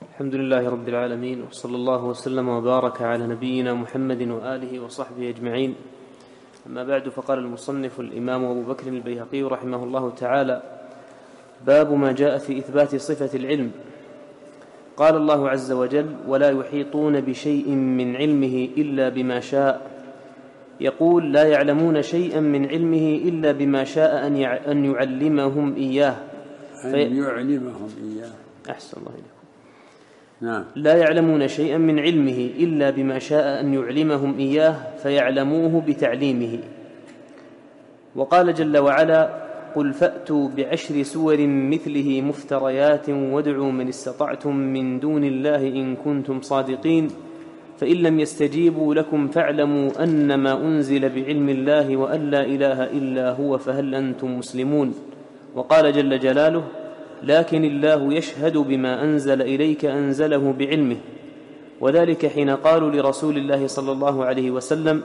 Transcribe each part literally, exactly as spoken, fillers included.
الحمد لله رب العالمين، وصلى الله وسلم وبارك على نبينا محمد وآله وصحبه أجمعين. أما بعد، فقال المصنف الإمام أبو بكر البيهقي رحمه الله تعالى: باب ما جاء في إثبات صفة العلم. قال الله عز وجل: ولا يحيطون بشيء من علمه إلا بما شاء. يقول: لا يعلمون شيئا من علمه إلا بما شاء أن يعلمهم إياه أن في... يعلمهم إياه. أحسن الله إليكم. نعم. لا يعلمون شيئا من علمه إلا بما شاء أن يعلمهم إياه فيعلموه بتعليمه. وقال جل وعلا: قل فأتوا بعشر سور مثله مفتريات وادعوا من استطعتم من دون الله إن كنتم صادقين فإن لم يستجيبوا لكم فاعلموا أنما أنزل بعلم الله وأن لا إله إلا هو فهل أنتم مسلمون. وقال جل جلاله: لكن الله يشهد بما أنزل إليك أنزله بعلمه. وذلك حين قالوا لرسول الله صلى الله عليه وسلم: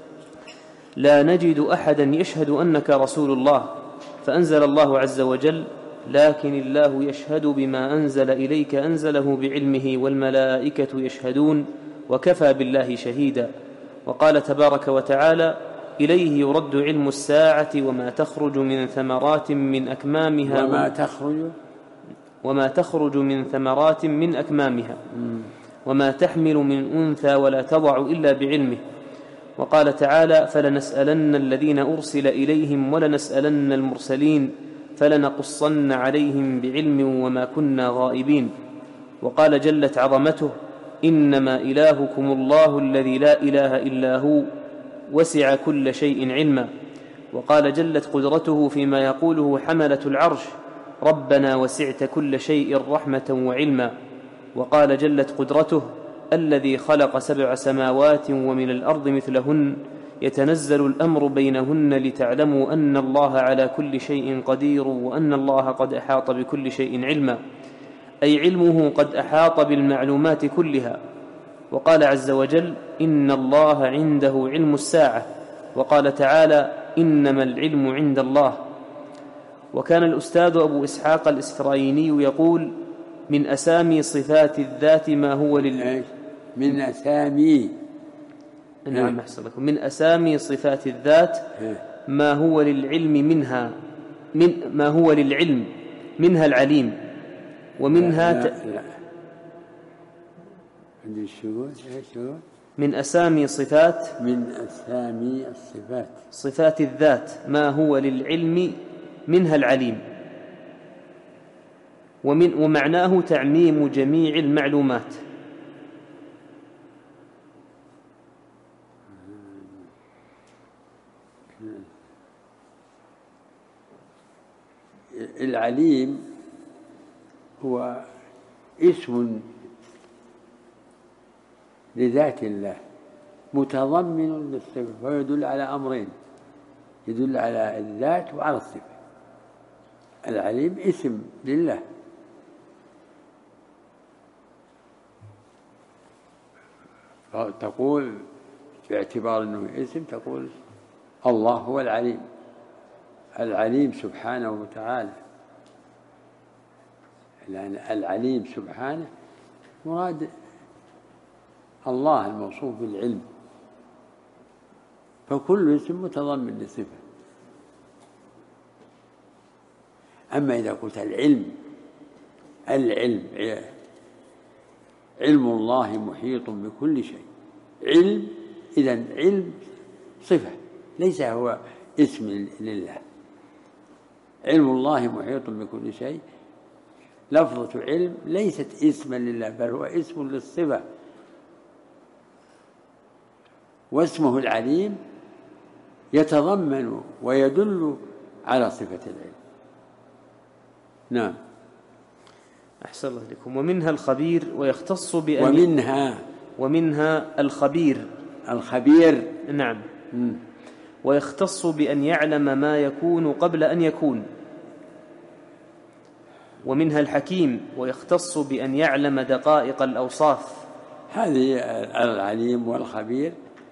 لا نجد أحدا يشهد أنك رسول الله، فأنزل الله عز وجل: لكن الله يشهد بما أنزل إليك أنزله بعلمه والملائكة يشهدون وكفى بالله شهيدا. وقال تبارك وتعالى: إليه يرد علم الساعة وما تخرج من ثمرات من أكمامها وما تخرج وما تخرج من ثمرات من أكمامها وما تحمل من أنثى ولا تضع إلا بعلمه. وقال تعالى: فلنسألن الذين أرسل إليهم ولنسألن المرسلين فلنقصن عليهم بعلم وما كنا غائبين. وقال جلت عظمته: إنما إلهكم الله الذي لا إله إلا هو وسع كل شيء علما. وقال جلت قدرته فيما يقوله حملة العرش: ربنا وسعت كل شيء رحمة وعلما. وقال جلت قدرته: الذي خلق سبع سماوات ومن الأرض مثلهن يتنزل الأمر بينهن لتعلموا أن الله على كل شيء قدير وأن الله قد أحاط بكل شيء علما، أي علمه قد أحاط بالمعلومات كلها. وقال عز وجل: إن الله عنده علم الساعة. وقال تعالى: إنما العلم عند الله. وكان الأستاذ أبو إسحاق الإسفرايني يقول: من أسامي صفات الذات ما هو لل من أسامي نعم أحسن لكم من أسامي صفات الذات ما هو للعلم منها من ما هو للعلم منها العليم، ومنها لا لا ت... لا. من أسامي صفات من أسامي الصفات صفات الذات ما هو للعلم منها العليم، ومن ومعناه تعميم جميع المعلومات. العليم هو اسم لذات الله متضمن للصفة، ويدل على أمرين: يدل على الذات وعلى الصفة. العليم اسم لله، تقول باعتبار أنه اسم تقول الله هو العليم، العليم سبحانه وتعالى. لأن العليم سبحانه مراد الله الموصوف بالعلم، فكل اسم متضمن لصفة. أما إذا قلت العلم العلم علم الله محيط بكل شيء، علم إذن علم صفة ليس هو اسم لله. علم الله محيط بكل شيء، لفظة علم ليست اسما لله بل هو اسم للصفة، واسمه العليم يتضمن ويدل على صفة العلم. نعم أحسن الله لكم. ومنها الخبير ويختص بأن ومنها ومنها الخبير الخبير نعم م. ويختص بأن يعلم ما يكون قبل أن يكون. ومنها الحكيم ويختص بأن يعلم دقائق الأوصاف. هذه العليم والخبير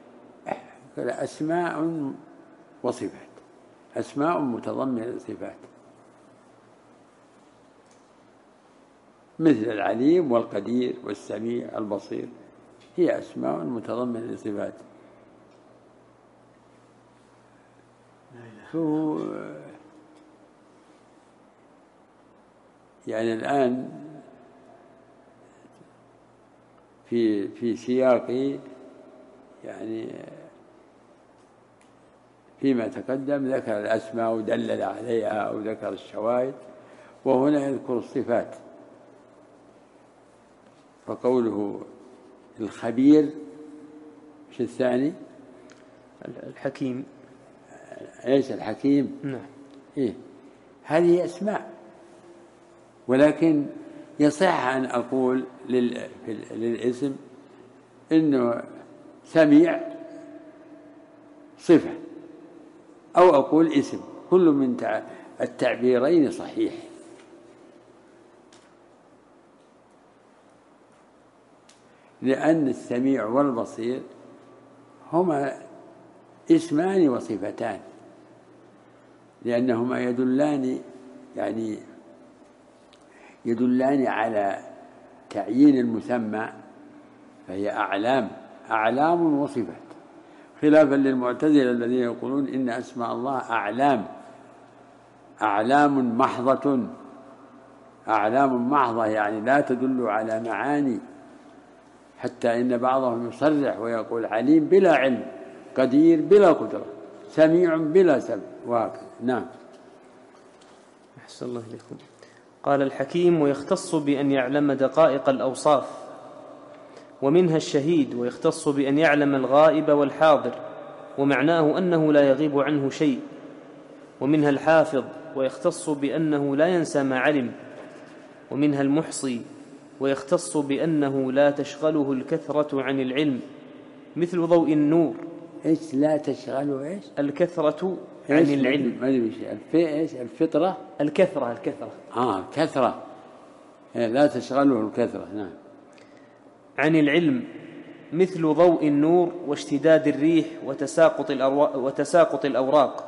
أسماء وصفات، أسماء متضمنة صفات. مثل العليم والقدير والسميع البصير، هي أسماء متضمنة لصفات. فهو يعني الآن في في سياق يعني فيما تقدم ذكر الأسماء ودلل عليها أو ذكر الشواهد، وهنا يذكر الصفات. فقوله الخبير، مش الثاني الحكيم؟ ايش الحكيم؟ نعم. إيه؟ هذه أسماء، ولكن يصح أن أقول للاسم إنه سميع صفة، أو أقول اسم، كل من التعبيرين صحيح. لأن السميع والبصير هما اسمان وصفتان، لأنهما يدلان يعني يدلان على تعيين المسمى، فهي أعلام أعلام وصفات، خلافا للمعتزلة الذين يقولون إن أسماء الله أعلام أعلام محضة، أعلام محضة يعني لا تدل على معاني، حتى إن بعضهم يصرح ويقول عليم بلا علم، قدير بلا قدرة، سميع بلا سمع، وهكذا. نعم. أحسن الله إليكم. قال الحكيم: ويختص بأن يعلم دقائق الأوصاف، ومنها الشهيد، ويختص بأن يعلم الغائب والحاضر، ومعناه أنه لا يغيب عنه شيء. ومنها الحافظ، ويختص بأنه لا ينسى ما علم. ومنها المحصي، ويختص بأنه لا تشغله الكثرة عن العلم، مثل ضوء النور. إيش لا تشغله إيش؟ الكثرة عن العلم. ما أدري إيش إيش الفطرة؟ الكثرة الكثرة آه كثرة، لا تشغله الكثرة. نعم. عن العلم، مثل ضوء النور واشتداد الريح وتساقط الأوراق, وتساقط الأوراق،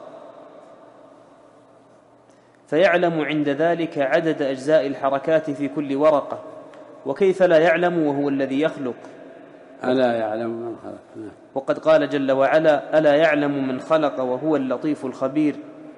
فيعلم عند ذلك عدد أجزاء الحركات في كل ورقة. وكيف لا يعلم وهو الذي يخلق؟ ألا يعلم من خلق. وقد قال جل وعلا: ألا يعلم من خلق وهو اللطيف الخبير.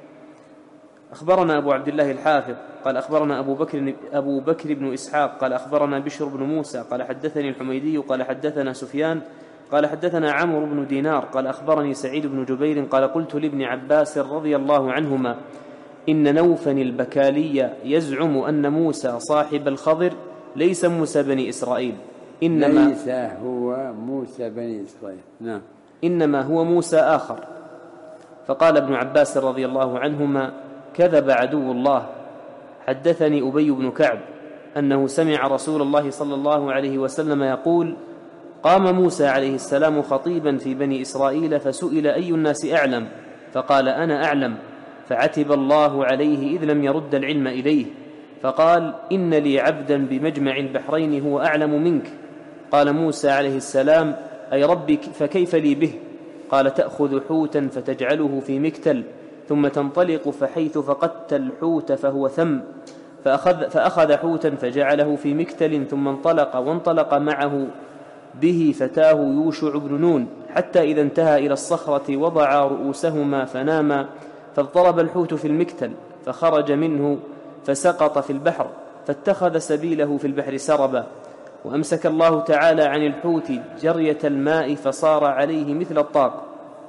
أخبرنا أبو عبد الله الحافظ قال أخبرنا أبو بكر, أبو بكر بن إسحاق قال أخبرنا بشر بن موسى قال حدثني الحميدي قال حدثنا سفيان قال حدثنا عمرو بن دينار قال أخبرني سعيد بن جبير قال قلت لابن عباس رضي الله عنهما: إن نوفا البكالي يزعم أن موسى صاحب الخضر ليس موسى بني إسرائيل، إنما ليس هو موسى بني إسرائيل. نعم. إنما هو موسى آخر. فقال ابن عباس رضي الله عنهما: كذب عدو الله. حدثني أبي بن كعب أنه سمع رسول الله صلى الله عليه وسلم يقول: قام موسى عليه السلام خطيبا في بني إسرائيل، فسئل أي الناس أعلم؟ فقال: أنا أعلم. فعتب الله عليه إذ لم يرد العلم إليه، فقال: إن لي عبدا بمجمع البحرين هو أعلم منك. قال موسى عليه السلام: أي ربي فكيف لي به؟ قال: تأخذ حوتا فتجعله في مكتل، ثم تنطلق فحيث فقدت الحوت فهو ثم، فأخذ, فأخذ حوتا فجعله في مكتل، ثم انطلق وانطلق معه به فتاه يوشع بن نون، حتى إذا انتهى إلى الصخرة وضع رؤوسهما فناما، فاضطرب الحوت في المكتل فخرج منه فسقط في البحر، فاتخذ سبيله في البحر سربا. وأمسك الله تعالى عن الحوت جرية الماء فصار عليه مثل الطاق.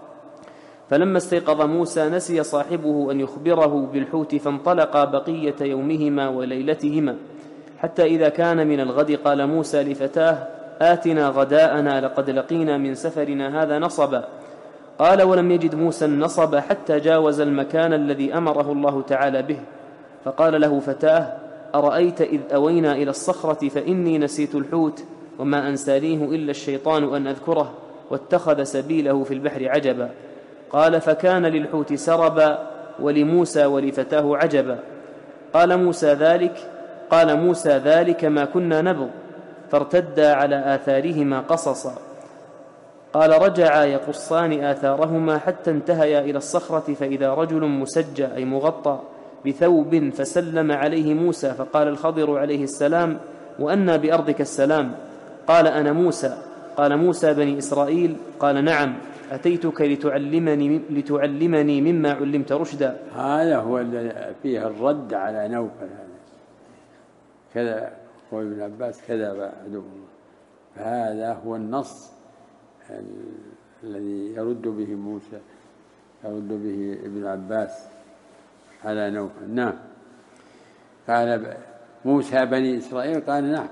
فلما استيقظ موسى نسي صاحبه أن يخبره بالحوت، فانطلقا بقية يومهما وليلتهما، حتى إذا كان من الغد قال موسى لفتاه: آتنا غداءنا لقد لقينا من سفرنا هذا نصبا. قال: ولم يجد موسى النصب حتى جاوز المكان الذي أمره الله تعالى به. فقال له فتاه: أرأيت إذ أوينا إلى الصخرة فإني نسيت الحوت وما أنسانيه إلا الشيطان أن أذكره، واتخذ سبيله في البحر عجبا. قال: فكان للحوت سربا ولموسى ولفتاه عجبا. قال موسى ذلك قال موسى ذلك ما كنا نبغ، فارتدا على آثارهما قصصا. قال: رجعا يقصان آثارهما حتى انتهيا إلى الصخرة، فإذا رجل مسجى أي مغطى بثوب فسلم عليه موسى، فقال الخضر عليه السلام: وأنى بأرضك السلام؟ قال: أنا موسى. قال: موسى بني إسرائيل؟ قال: نعم. أتيتك لتعلمني, لتعلمني مما علمت رشدا. هذا هو الذي فيه الرد على نوفل هذا، كذا هو ابن عباس كذب عدو الله، فهذا هو النص الذي يرد به موسى، يرد به ابن عباس على نوفل. نعم. قال موسى بني إسرائيل؟ قال: نعم.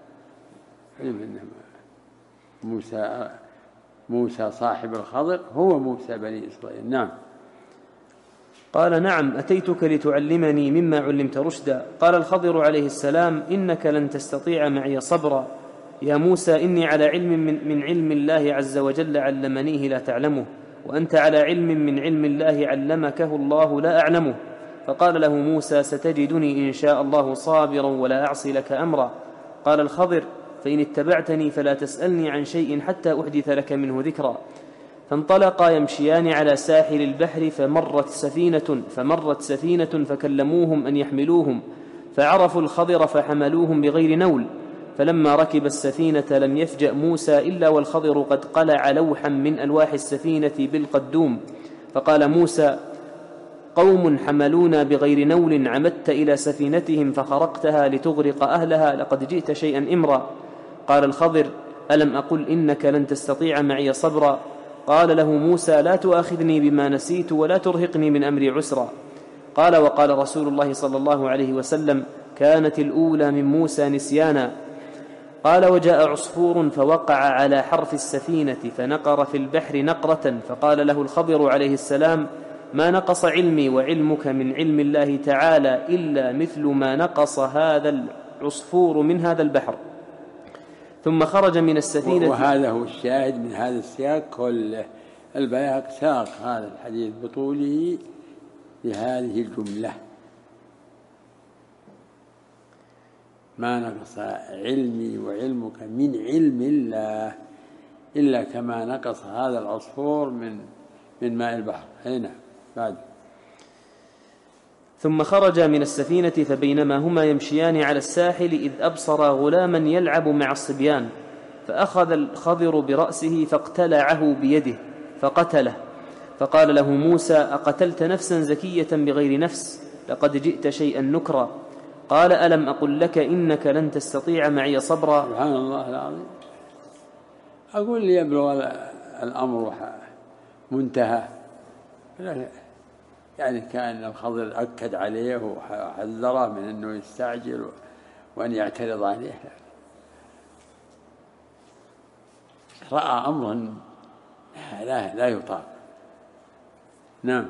موسى موسى صاحب الخضر هو موسى بني إسرائيل. نعم. قال: نعم، أتيتك لتعلمني مما علمت رشدا. قال الخضر عليه السلام: إنك لن تستطيع معي صبرا يا موسى، إني على علم من, من علم الله عز وجل علمنيه لا تعلمه، وأنت على علم من علم الله علمكه الله لا أعلمه. فقال له موسى: ستجدني إن شاء الله صابرا ولا أعصي لك أمرا. قال الخضر: فإن اتبعتني فلا تسألني عن شيء حتى أحدث لك منه ذكرا. فانطلقا يمشيان على ساحل البحر، فمرت سفينة فمرت سفينة فكلموهم أن يحملوهم، فعرفوا الخضر فحملوهم بغير نول. فلما ركب السفينة لم يفجأ موسى إلا والخضر قد قلع لوحا من ألواح السفينة بالقدوم. فقال موسى: قوم حملونا بغير نول، عمدت إلى سفينتهم فخرقتها لتغرق أهلها، لقد جئت شيئا إمرا. قال الخضر: ألم أقل إنك لن تستطيع معي صبرا؟ قال له موسى: لا تؤاخذني بما نسيت ولا ترهقني من أمري عسرا. قال: وقال رسول الله صلى الله عليه وسلم: كانت الأولى من موسى نسيانا. قال: وجاء عصفور فوقع على حرف السفينة فنقر في البحر نقرة، فقال له الخضر عليه السلام: ما نقص علمي وعلمك من علم الله تعالى إلا مثل ما نقص هذا العصفور من هذا البحر. ثم خرج من السفينة. وهذا هو الشاهد من هذا السياق كله. البيهق ساق هذا الحديث بطوله لهذه الجملة: ما نقص علمي وعلمك من علم الله إلا كما نقص هذا العصفور من من ماء البحر. هنا بعد. ثم خرج من السفينة، فبينما هما يمشيان على الساحل إذ أبصر غلاما يلعب مع الصبيان، فأخذ الخضر برأسه فاقتلعه بيده فقتله. فقال له موسى: أقتلت نفسا زكية بغير نفس؟ لقد جئت شيئا نكرا. قال: ألم أقل لك إنك لن تستطيع معي صبرا؟ سبحان الله العظيم. أقول لي يبلغ الأمر منتهى، يعني كان الخضر أكد عليه وحذره من أنه يستعجل وأن يعترض عليه، رأى أمرا لا, لا يطاق. نعم.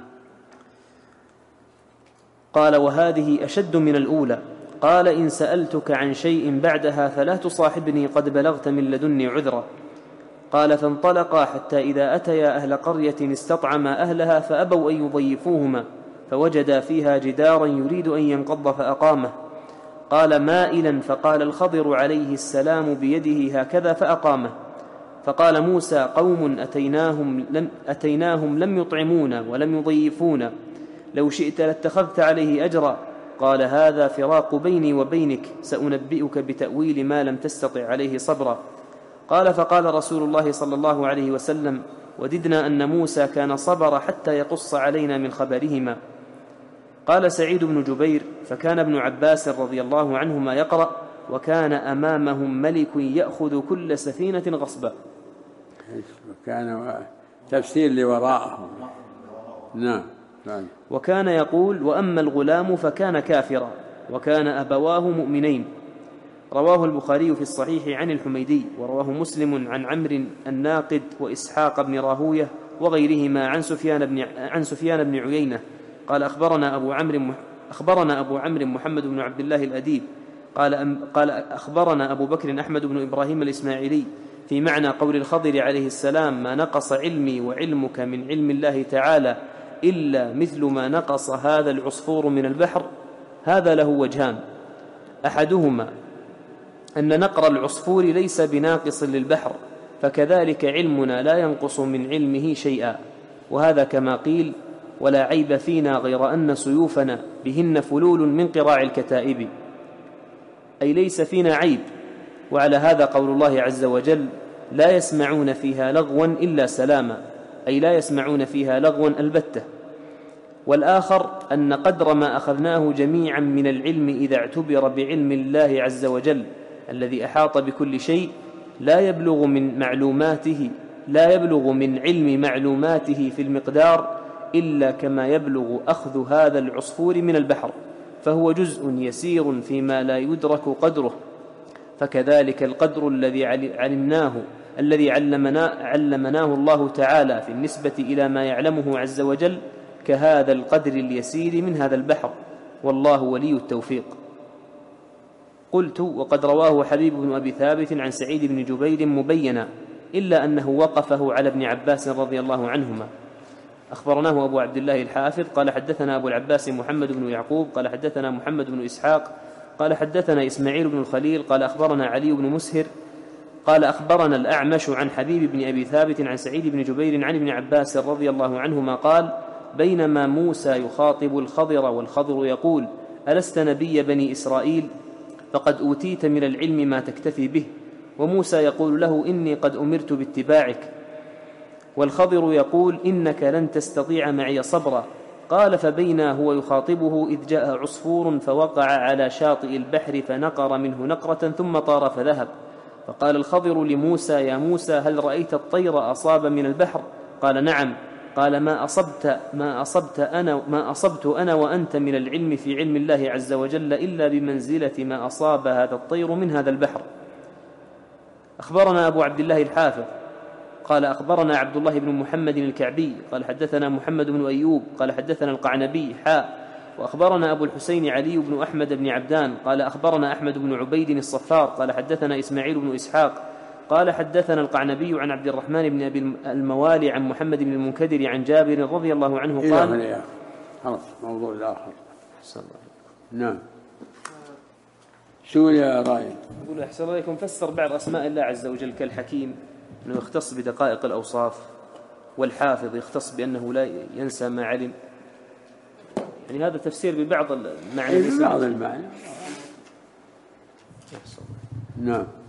قال: وهذه أشد من الأولى. قال: إن سألتك عن شيء بعدها فلا تصاحبني، قد بلغت من لدني عذرا. قال: فانطلقا حتى إذا أتيا أهل قرية استطعما أهلها فأبوا أن يضيفوهما، فوجدا فيها جدارا يريد أن ينقض فأقامه. قال: مائلا. فقال الخضر عليه السلام بيده هكذا فأقامه. فقال موسى: قوم أتيناهم لم, أتيناهم لم يطعمونا ولم يضيفونا، لو شئت لاتخذت عليه أجرا. قال: هذا فراق بيني وبينك، سأنبئك بتأويل ما لم تستطع عليه صبرا. قال: فقال رسول الله صلى الله عليه وسلم: وددنا أن موسى كان صبر حتى يقص علينا من خبرهما. قال سعيد بن جبير: فكان ابن عباس رضي الله عنهما يقرأ: وكان أمامهم ملك يأخذ كل سفينة غصبا. كان تفسير لوراءهم. نعم. وكان يقول: وأما الغلام فكان كافرا وكان أبواه مؤمنين. رواه البخاري في الصحيح عن الحميدي، ورواه مسلم عن عمرو الناقد وإسحاق بن راهوية وغيرهما عن سفيان بن عن سفيان بن عيينة قال: أخبرنا أبو عمرو أخبرنا أبو عمرو محمد بن عبد الله الأديب قال قال أخبرنا أبو بكر أحمد بن إبراهيم الإسماعيلي في معنى قول الخضر عليه السلام: ما نقص علمي وعلمك من علم الله تعالى إلا مثل ما نقص هذا العصفور من البحر. هذا له وجهان: أحدهما أن نقر العصفور ليس بناقص للبحر، فكذلك علمنا لا ينقص من علمه شيئا، وهذا كما قيل. ولا عيب فينا غير أن سيوفنا بهن فلول من قراع الكتائب، أي ليس فينا عيب. وعلى هذا قول الله عز وجل: لا يسمعون فيها لغوا إلا سلاما، أي لا يسمعون فيها لغوا البتة. والآخر أن قدر ما أخذناه جميعا من العلم إذا اعتبر بعلم الله عز وجل الذي أحاط بكل شيء لا يبلغ من معلوماته لا يبلغ من علم معلوماته في المقدار إلا كما يبلغ أخذ هذا العصفور من البحر، فهو جزء يسير فيما لا يدرك قدره. فكذلك القدر الذي علمناه الذي علمنا علمناه الله تعالى في النسبة إلى ما يعلمه عز وجل كهذا القدر اليسير من هذا البحر، والله ولي التوفيق. قلت: وقد رواه حبيب بن أبي ثابت عن سعيد بن جبير مبينا، إلا أنه وقفه على ابن عباس رضي الله عنهما. أخبرناه أبو عبد الله الحافظ قال حدثنا أبو العباس محمد بن يعقوب قال حدثنا محمد بن إسحاق قال حدثنا إسماعيل بن الخليل قال أخبرنا علي بن مسهر قال أخبرنا الأعمش عن حبيب بن أبي ثابت عن سعيد بن جبير عن ابن عباس رضي الله عنهما قال: بينما موسى يخاطب الخضر والخضر يقول: ألست نبي بني إسرائيل؟ فقد أوتيت من العلم ما تكتفي به. وموسى يقول له: إني قد أمرت باتباعك. والخضر يقول: إنك لن تستطيع معي صبرا. قال: فبينا هو يخاطبه إذ جاء عصفور فوقع على شاطئ البحر فنقر منه نقرة ثم طار فذهب. فقال الخضر لموسى: يا موسى، هل رأيت الطير أصاب من البحر؟ قال: نعم. قال: ما أصبت ما أصبت أنا ما أصبت أنا وأنت من العلم في علم الله عز وجل إلا بمنزلة ما أصاب هذا الطير من هذا البحر. أخبرنا أبو عبد الله الحافظ قال أخبرنا عبد الله بن محمد الكعبي قال حدثنا محمد بن أيوب قال حدثنا القعنبي حاء وأخبرنا أبو الحسين علي بن أحمد بن عبدان قال أخبرنا أحمد بن عبيد الصفار قال حدثنا إسماعيل بن إسحاق قال حدثنا القعنبي عن عبد الرحمن بن أبي الموالي عن محمد بن المنكدر عن جابر رضي الله عنه قال: خلاص موضوع الآخر. نعم. شو يا رايد؟ يقول أحسن الله إليكم: فسر بعض أسماء الله عز وجل كالحكيم أنه يختص بدقائق الأوصاف، والحافظ يختص بأنه لا ينسى ما علم. يعني هذا تفسير ببعض المعاني. ببعض المعاني. نعم.